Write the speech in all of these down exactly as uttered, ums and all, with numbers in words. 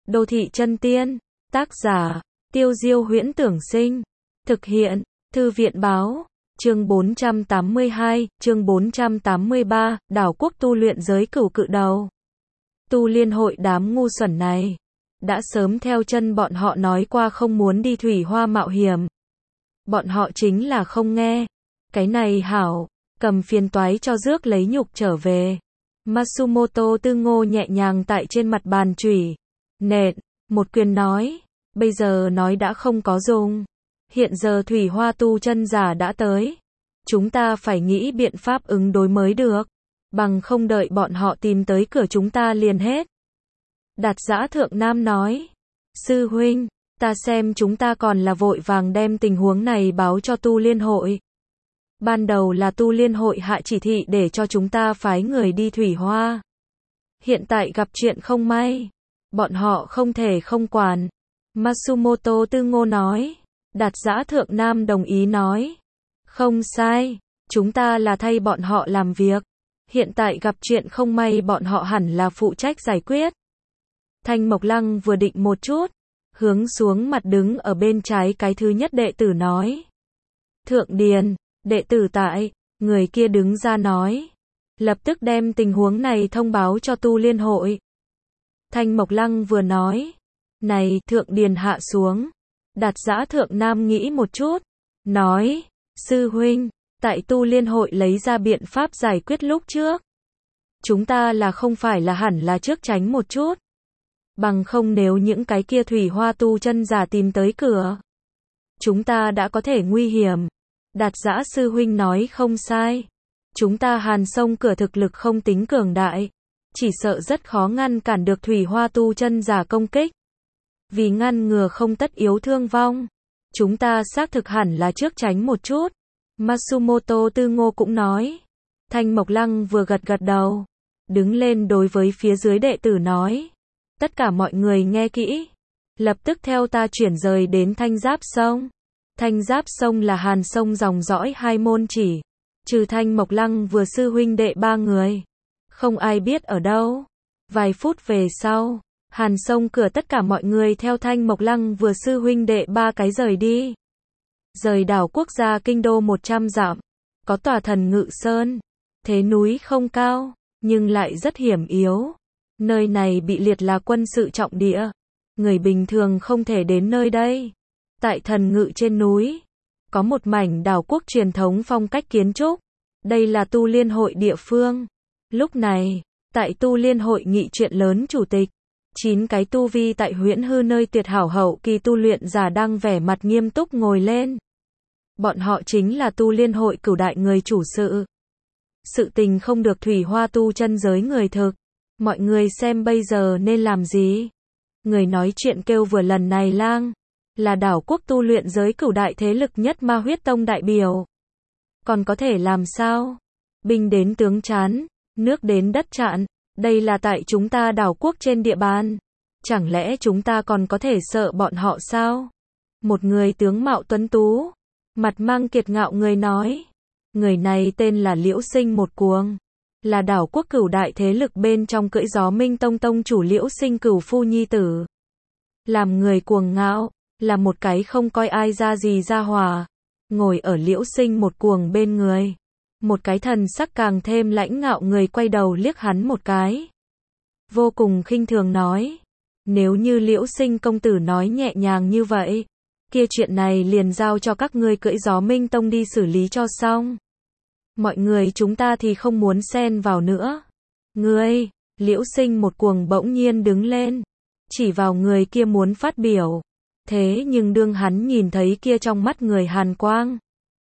Đô thị chân tiên. Tác giả, Tiêu Diêu Huyễn Tưởng Sinh. Thực hiện, Thư viện Báo. Chương bốn trăm tám mươi hai, chương bốn trăm tám mươi ba, đảo quốc tu luyện giới cửu cự đầu. Tu liên hội đám ngu xuẩn này. Đã sớm theo chân bọn họ nói qua không muốn đi thủy hoa mạo hiểm. Bọn họ chính là không nghe. Cái này hảo, cầm phiền toái cho rước lấy nhục trở về. Matsumoto Tư Ngô nhẹ nhàng tại trên mặt bàn chủy nện, một quyền nói, bây giờ nói đã không có dùng. Hiện giờ thủy hoa tu chân giả đã tới. Chúng ta phải nghĩ biện pháp ứng đối mới được. Bằng không đợi bọn họ tìm tới cửa chúng ta liền hết. Đạt Dã Thượng Nam nói, sư huynh, ta xem chúng ta còn là vội vàng đem tình huống này báo cho tu liên hội. Ban đầu là tu liên hội hạ chỉ thị để cho chúng ta phái người đi thủy hoa. Hiện tại gặp chuyện không may. Bọn họ không thể không quản. Matsumoto Tư Ngô nói. Đạt Dã Thượng Nam đồng ý nói. Không sai. Chúng ta là thay bọn họ làm việc. Hiện tại gặp chuyện không may bọn họ hẳn là phụ trách giải quyết. Thanh Mộc Lăng vừa định một chút. Hướng xuống mặt đứng ở bên trái cái thứ nhất đệ tử nói. Thượng Điền. Đệ tử tại, người kia đứng ra nói. Lập tức đem tình huống này thông báo cho tu liên hội. Thanh Mộc Lăng vừa nói. Này, Thượng Điền hạ xuống. Đạt Dã Thượng Nam nghĩ một chút. Nói, sư huynh, tại tu liên hội lấy ra biện pháp giải quyết lúc trước. Chúng ta là không phải là hẳn là trước tránh một chút. Bằng không nếu những cái kia thủy hoa tu chân giả tìm tới cửa. Chúng ta đã có thể nguy hiểm. Đạt Dã sư huynh nói không sai. Chúng ta Hàn Sông cửa thực lực không tính cường đại. Chỉ sợ rất khó ngăn cản được thủy hoa tu chân giả công kích. Vì ngăn ngừa không tất yếu thương vong. Chúng ta xác thực hẳn là trước tránh một chút. Matsumoto Tư Ngô cũng nói. Thanh Mộc Lăng vừa gật gật đầu. Đứng lên đối với phía dưới đệ tử nói. Tất cả mọi người nghe kỹ. Lập tức theo ta chuyển rời đến Thanh Giáp Sông. Thanh Giáp Sông là Hàn Sông dòng dõi hai môn chỉ. Trừ Thanh Mộc Lăng vừa sư huynh đệ ba người. Không ai biết ở đâu. Vài phút về sau, Hàn Sông cửa tất cả mọi người theo Thanh Mộc Lăng vừa sư huynh đệ ba cái rời đi. Rời đảo quốc gia kinh đô một trăm dặm. Có tòa Thần Ngự Sơn. Thế núi không cao, nhưng lại rất hiểm yếu. Nơi này bị liệt là quân sự trọng địa. Người bình thường không thể đến nơi đây. Tại Thần Ngự trên núi, có một mảnh đảo quốc truyền thống phong cách kiến trúc. Đây là tu liên hội địa phương. Lúc này, tại tu liên hội nghị chuyện lớn chủ tịch, chín cái tu vi tại huyễn hư nơi tuyệt hảo hậu kỳ tu luyện giả đang vẻ mặt nghiêm túc ngồi lên. Bọn họ chính là tu liên hội cửu đại người chủ sự. Sự tình không được thủy hoa tu chân giới người thực. Mọi người xem bây giờ nên làm gì? Người nói chuyện kêu vừa lần này lang. Là đảo quốc tu luyện giới cửu đại thế lực nhất Ma Huyết Tông đại biểu. Còn có thể làm sao? Binh đến tướng chán, nước đến đất chặn. Đây là tại chúng ta đảo quốc trên địa bàn. Chẳng lẽ chúng ta còn có thể sợ bọn họ sao? Một người tướng mạo tuấn tú, mặt mang kiệt ngạo người nói. Người này tên là Liễu Sinh một cuồng. Là đảo quốc cửu đại thế lực bên trong cưỡi gió Minh Tông tông chủ Liễu Sinh cửu phu nhi tử. Làm người cuồng ngạo. Là một cái không coi ai ra gì ra hòa. Ngồi ở Liễu Sinh một cuồng bên người. Một cái thần sắc càng thêm lãnh ngạo người quay đầu liếc hắn một cái. Vô cùng khinh thường nói. Nếu như Liễu Sinh công tử nói nhẹ nhàng như vậy. Kia chuyện này liền giao cho các ngươi cưỡi gió Minh Tông đi xử lý cho xong. Mọi người chúng ta thì không muốn xen vào nữa. Ngươi, Liễu Sinh một cuồng bỗng nhiên đứng lên. Chỉ vào người kia muốn phát biểu. Thế nhưng đương hắn nhìn thấy kia trong mắt người hàn quang.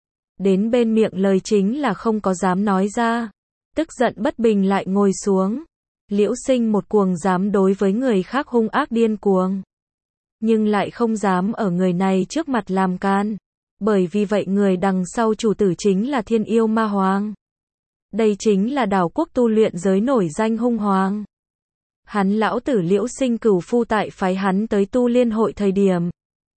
Đến bên miệng lời chính là không có dám nói ra. Tức giận bất bình lại ngồi xuống. Liễu Sinh một cuồng dám đối với người khác hung ác điên cuồng. Nhưng lại không dám ở người này trước mặt làm can. Bởi vì vậy người đằng sau chủ tử chính là Thiên Yêu Ma Hoàng. Đây chính là đảo quốc tu luyện giới nổi danh hung hoàng. Hắn lão tử Liễu Sinh cửu phu tại phái hắn tới tu liên hội thời điểm.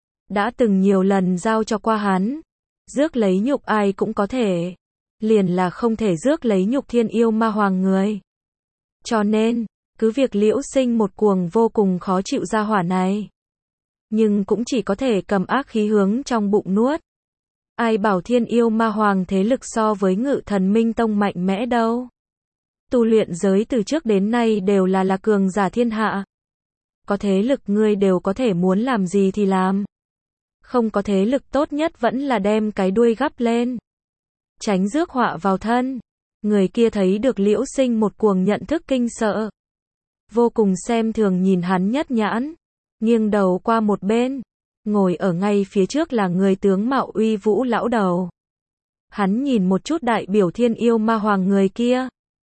Đã từng nhiều lần giao cho qua hắn. Rước lấy nhục ai cũng có thể. Liền là không thể rước lấy nhục Thiên Yêu Ma Hoàng người. Cho nên, Cứ việc Liễu Sinh một cuồng vô cùng khó chịu ra hỏa này. Nhưng cũng chỉ có thể cầm ác khí hướng trong bụng nuốt. Ai bảo Thiên Yêu Ma Hoàng thế lực so với Ngự Thần Minh Tông mạnh mẽ đâu. Tu luyện giới từ trước đến nay đều là là cường giả thiên hạ. Có thế lực ngươi đều có thể muốn làm gì thì làm. Không có thế lực tốt nhất vẫn là đem cái đuôi gắp lên. Tránh rước họa vào thân. Người kia thấy được Liễu Sinh một cuồng nhận thức kinh sợ. Vô cùng xem thường nhìn hắn nhất nhãn. Nghiêng đầu qua một bên. Ngồi ở ngay phía trước là người tướng mạo uy vũ lão đầu. Hắn nhìn một chút đại biểu Thiên Yêu Ma Hoàng người kia.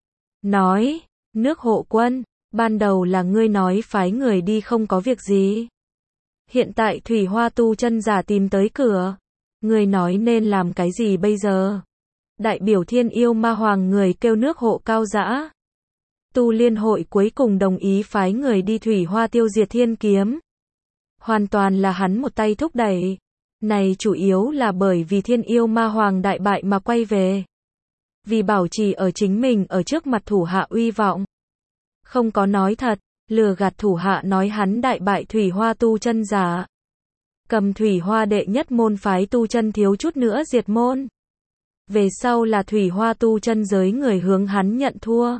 Nói, nước hộ quân, ban đầu là ngươi nói phái người đi không có việc gì. Hiện tại Thủy Hoa tu chân giả tìm tới cửa. Ngươi nói nên làm cái gì bây giờ? Đại biểu Thiên Yêu Ma Hoàng người kêu nước hộ cao dã. Tu liên hội cuối cùng đồng ý phái người đi Thủy Hoa tiêu diệt thiên kiếm. Hoàn toàn là hắn một tay thúc đẩy. Này chủ yếu là bởi vì Thiên Yêu Ma Hoàng đại bại mà quay về. Vì bảo trì ở chính mình ở trước mặt thủ hạ uy vọng. Không có nói thật, lừa gạt thủ hạ nói hắn đại bại Thủy Hoa tu chân giả. Cầm Thủy Hoa đệ nhất môn phái tu chân thiếu chút nữa diệt môn. Về sau là Thủy Hoa tu chân giới người hướng hắn nhận thua.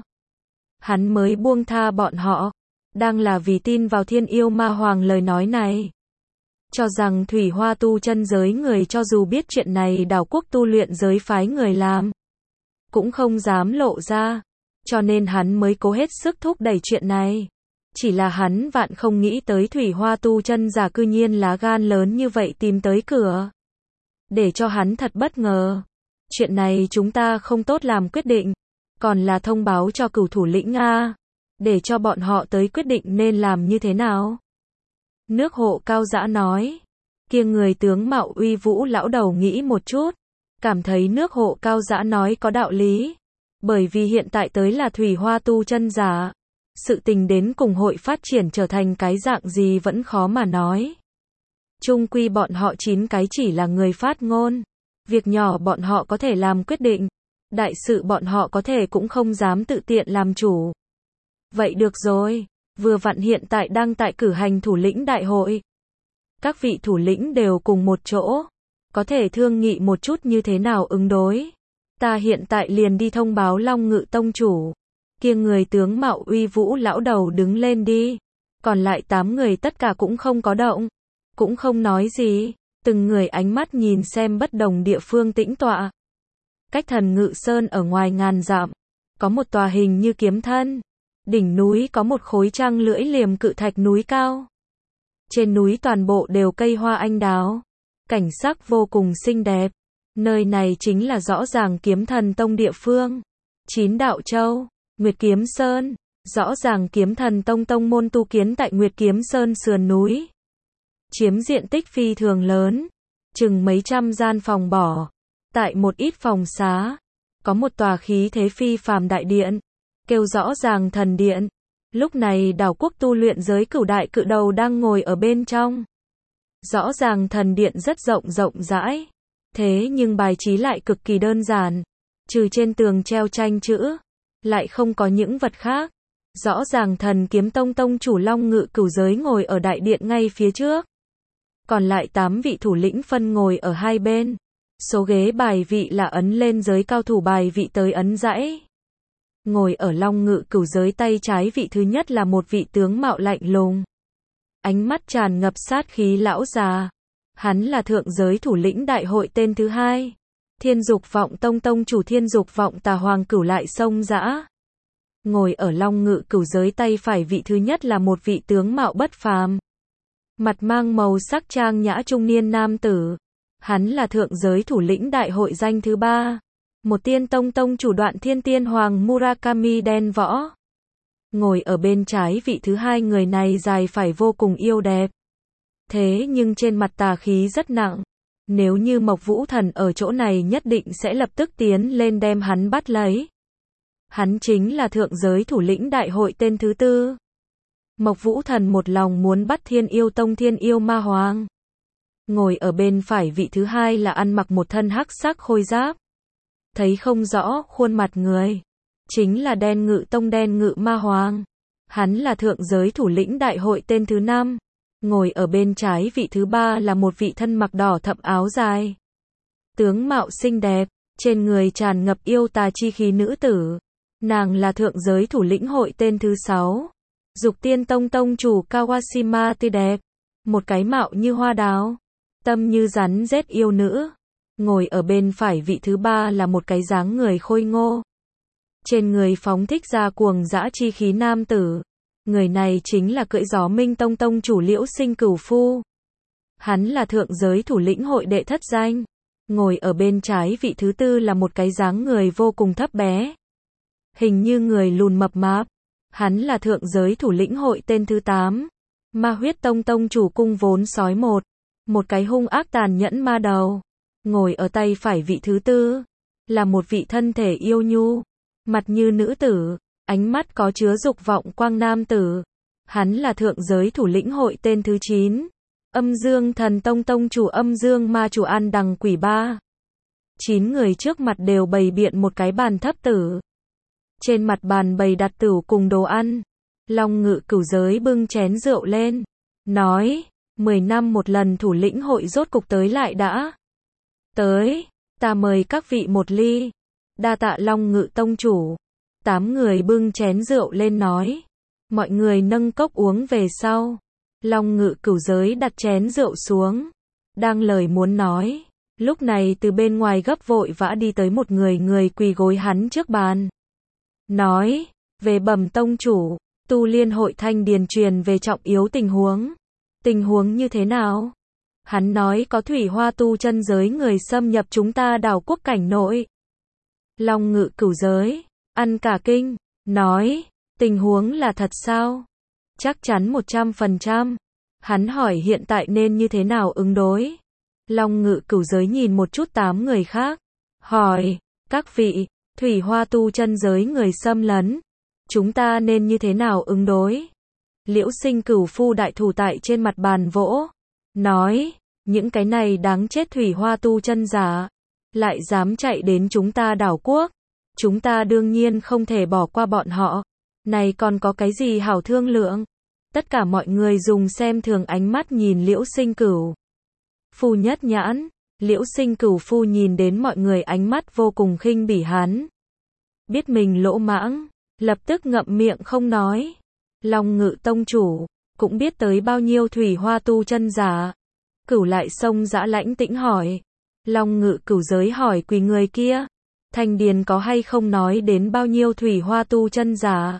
Hắn mới buông tha bọn họ. Đang là vì tin vào Thiên Yêu Ma Hoàng lời nói này. Cho rằng Thủy Hoa tu chân giới người cho dù biết chuyện này đảo quốc tu luyện giới phái người làm. Cũng không dám lộ ra. Cho nên hắn mới cố hết sức thúc đẩy chuyện này. Chỉ là hắn vạn không nghĩ tới Thủy Hoa tu chân giả cư nhiên lá gan lớn như vậy tìm tới cửa. Để cho hắn thật bất ngờ. Chuyện này chúng ta không tốt làm quyết định. Còn là thông báo cho cửu thủ lĩnh A. Để cho bọn họ tới quyết định nên làm như thế nào. Nước hộ cao dã nói. Kia người tướng mạo uy vũ lão đầu nghĩ một chút. Cảm thấy nước hộ cao dã nói có đạo lý. Bởi vì hiện tại tới là Thủy Hoa tu chân giả. Sự tình đến cùng hội phát triển trở thành cái dạng gì vẫn khó mà nói. Chung quy bọn họ chín cái chỉ là người phát ngôn. Việc nhỏ bọn họ có thể làm quyết định. Đại sự bọn họ có thể cũng không dám tự tiện làm chủ. Vậy được rồi. Vừa vặn hiện tại đang tại cử hành thủ lĩnh đại hội. Các vị thủ lĩnh đều cùng một chỗ. Có thể thương nghị một chút như thế nào ứng đối. Ta hiện tại liền đi thông báo Long Ngự tông chủ. Kia người tướng mạo uy vũ lão đầu đứng lên đi. Còn lại tám người tất cả cũng không có động. Cũng không nói gì. Từng người ánh mắt nhìn xem bất đồng địa phương tĩnh tọa. Cách Thần Ngự Sơn ở ngoài ngàn dặm. Có một tòa hình như kiếm thân. Đỉnh núi có một khối trăng lưỡi liềm cự thạch núi cao. Trên núi toàn bộ đều cây hoa anh đào. Cảnh sắc vô cùng xinh đẹp. Nơi này chính là rõ ràng Kiếm Thần Tông địa phương. Chín Đạo Châu, Nguyệt Kiếm Sơn. Rõ ràng Kiếm Thần Tông tông môn tu kiến tại Nguyệt Kiếm Sơn sườn núi. Chiếm diện tích phi thường lớn. Chừng mấy trăm gian phòng bỏ. Tại một ít phòng xá. Có một tòa khí thế phi phàm đại điện. Kêu rõ ràng thần điện. Lúc này đảo quốc tu luyện giới cửu đại cự đầu đang ngồi ở bên trong. Rõ ràng thần điện rất rộng rộng rãi. Thế nhưng bài trí lại cực kỳ đơn giản. Trừ trên tường treo tranh chữ. Lại không có những vật khác. Rõ ràng thần kiếm tông tông chủ Long Ngự cửu giới ngồi ở đại điện ngay phía trước. Còn lại tám vị thủ lĩnh phân ngồi ở hai bên. Số ghế bài vị là ấn lên giới cao thủ bài vị tới ấn dãy. Ngồi ở Long Ngự cửu giới tay trái vị thứ nhất là một vị tướng mạo lạnh lùng. Ánh mắt tràn ngập sát khí lão già. Hắn là thượng giới thủ lĩnh đại hội tên thứ hai. Thiên Dục Vọng Tông tông chủ Thiên Dục Vọng Tà Hoàng Cửu lại sông dã. Ngồi ở Long Ngự cửu giới tay phải vị thứ nhất là một vị tướng mạo bất phàm. Mặt mang màu sắc trang nhã trung niên nam tử. Hắn là thượng giới thủ lĩnh đại hội danh thứ ba. Một tiên tông tông chủ Đoạn Thiên Tiên Hoàng Murakami đen võ. Ngồi ở bên trái vị thứ hai người này dài phải vô cùng yêu đẹp. Thế nhưng trên mặt tà khí rất nặng. Nếu như Mộc Vũ Thần ở chỗ này nhất định sẽ lập tức tiến lên đem hắn bắt lấy. Hắn chính là thượng giới thủ lĩnh đại hội tên thứ tư. Mộc Vũ Thần một lòng muốn bắt Thiên Yêu Tông Thiên Yêu Ma Hoàng. Ngồi ở bên phải vị thứ hai là ăn mặc một thân hắc sắc khôi giáp. Thấy không rõ khuôn mặt người. Chính là Đen Ngự Tông Đen Ngự Ma Hoàng. Hắn là thượng giới thủ lĩnh đại hội tên thứ năm. Ngồi ở bên trái vị thứ ba là một vị thân mặc đỏ thẫm áo dài. Tướng mạo xinh đẹp, trên người tràn ngập yêu tà chi khí nữ tử. Nàng là thượng giới thủ lĩnh hội tên thứ sáu. Dục Tiên Tông tông chủ Kawashima tươi đẹp. Một cái mạo như hoa đào, tâm như rắn rết yêu nữ. Ngồi ở bên phải vị thứ ba là một cái dáng người khôi ngô. Trên người phóng thích ra cuồng dã chi khí nam tử. Người này chính là cưỡi gió Minh Tông tông chủ Liễu Sinh Cửu Phu. Hắn là thượng giới thủ lĩnh hội đệ thất danh. Ngồi ở bên trái vị thứ tư là một cái dáng người vô cùng thấp bé. Hình như người lùn mập mạp. Hắn là thượng giới thủ lĩnh hội tên thứ tám. Ma Huyết Tông tông chủ Cung Vốn Sói một. Một cái hung ác tàn nhẫn ma đầu. Ngồi ở tay phải vị thứ tư là một vị thân thể yêu nhu, mặt như nữ tử, ánh mắt có chứa dục vọng quang nam tử. Hắn là thượng giới thủ lĩnh hội tên thứ chín. Âm Dương Thần Tông tông chủ Âm Dương Ma chủ An Đằng Quỷ Ba. Chín người trước mặt đều bày biện một cái bàn thấp tử. Trên mặt bàn bày đặt tửu cùng đồ ăn. Long Ngự Cửu giới bưng chén rượu lên, nói, mười năm một lần thủ lĩnh hội rốt cục tới lại đã. Tới, ta mời các vị một ly. Đa tạ Long Ngự tông chủ. Tám người bưng chén rượu lên nói. Mọi người nâng cốc uống về sau. Long Ngự Cửu giới đặt chén rượu xuống. Đang lời muốn nói. Lúc này từ bên ngoài gấp vội vã đi tới một người người quỳ gối hắn trước bàn. Nói, về bẩm tông chủ, Tu Liên hội Thanh Điền truyền về trọng yếu tình huống. Tình huống như thế nào? Hắn nói có thủy hoa tu chân giới người xâm nhập chúng ta đảo quốc cảnh nội. Long Ngự Cửu giới, ăn cả kinh, nói, tình huống là thật sao? Chắc chắn một trăm phần trăm. Hắn hỏi hiện tại nên như thế nào ứng đối? Long Ngự Cửu giới nhìn một chút tám người khác. Hỏi, các vị, thủy hoa tu chân giới người xâm lấn. Chúng ta nên như thế nào ứng đối? Liễu Sinh Cửu Phu đại thủ tại trên mặt bàn vỗ. Nói, những cái này đáng chết thủy hoa tu chân giả. Lại dám chạy đến chúng ta đảo quốc. Chúng ta đương nhiên không thể bỏ qua bọn họ. Này còn có cái gì hảo thương lượng? Tất cả mọi người dùng xem thường ánh mắt nhìn Liễu Sinh Cửu Phu nhất nhãn. Liễu Sinh Cửu Phu nhìn đến mọi người ánh mắt vô cùng khinh bỉ hắn. Biết mình lỗ mãng, lập tức ngậm miệng không nói. Long Ngự tông chủ, cũng biết tới bao nhiêu thủy hoa tu chân giả. Cửu lại sông dã lãnh tĩnh hỏi. Long Ngự Cửu giới hỏi quỳ người kia. Thanh Điền có hay không nói đến bao nhiêu thủy hoa tu chân giả?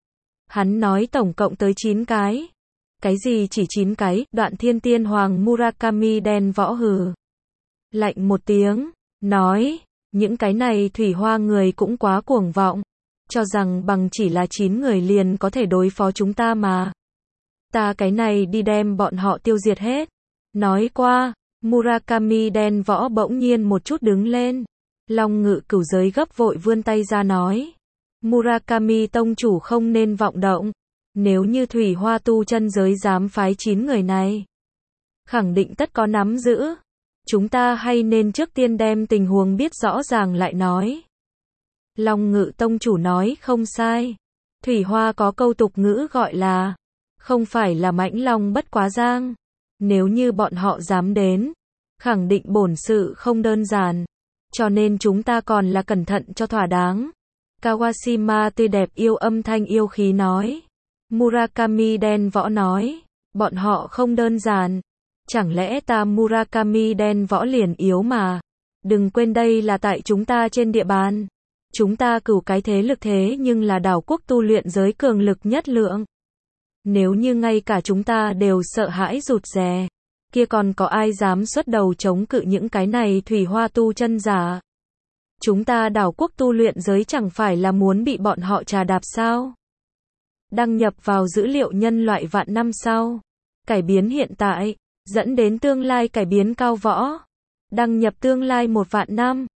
Hắn nói tổng cộng tới chín cái. Cái gì chỉ chín cái? Đoạn Thiên Tiên Hoàng Murakami đen võ hừ. Lạnh một tiếng, nói, những cái này thủy hoa người cũng quá cuồng vọng. Cho rằng bằng chỉ là chín người liền có thể đối phó chúng ta mà. Ta cái này đi đem bọn họ tiêu diệt hết. Nói qua, Murakami đen võ bỗng nhiên một chút đứng lên. Long Ngự Cửu giới gấp vội vươn tay ra nói. Murakami tông chủ không nên vọng động. Nếu như thủy hoa tu chân giới dám phái chín người này, khẳng định tất có nắm giữ. Chúng ta hay nên trước tiên đem tình huống biết rõ ràng lại nói. Long Ngự tông chủ nói không sai. Thủy hoa có câu tục ngữ gọi là, không phải là mãnh long bất quá giang. Nếu như bọn họ dám đến, khẳng định bổn sự không đơn giản. Cho nên chúng ta còn là cẩn thận cho thỏa đáng. Kawashima tươi đẹp yêu âm thanh yêu khí nói. Murakami đen võ nói, bọn họ không đơn giản. Chẳng lẽ ta Murakami đen võ liền yếu mà? Đừng quên đây là tại chúng ta trên địa bàn. Chúng ta cửu cái thế lực thế nhưng là đảo quốc tu luyện giới cường lực nhất lượng. Nếu như ngay cả chúng ta đều sợ hãi rụt rè, kia còn có ai dám xuất đầu chống cự những cái này thủy hoa tu chân giả? Chúng ta đảo quốc tu luyện giới chẳng phải là muốn bị bọn họ trà đạp sao? Đăng nhập vào dữ liệu nhân loại vạn năm sau. Cải biến hiện tại, dẫn đến tương lai cải biến cao võ. Đăng nhập tương lai một vạn năm.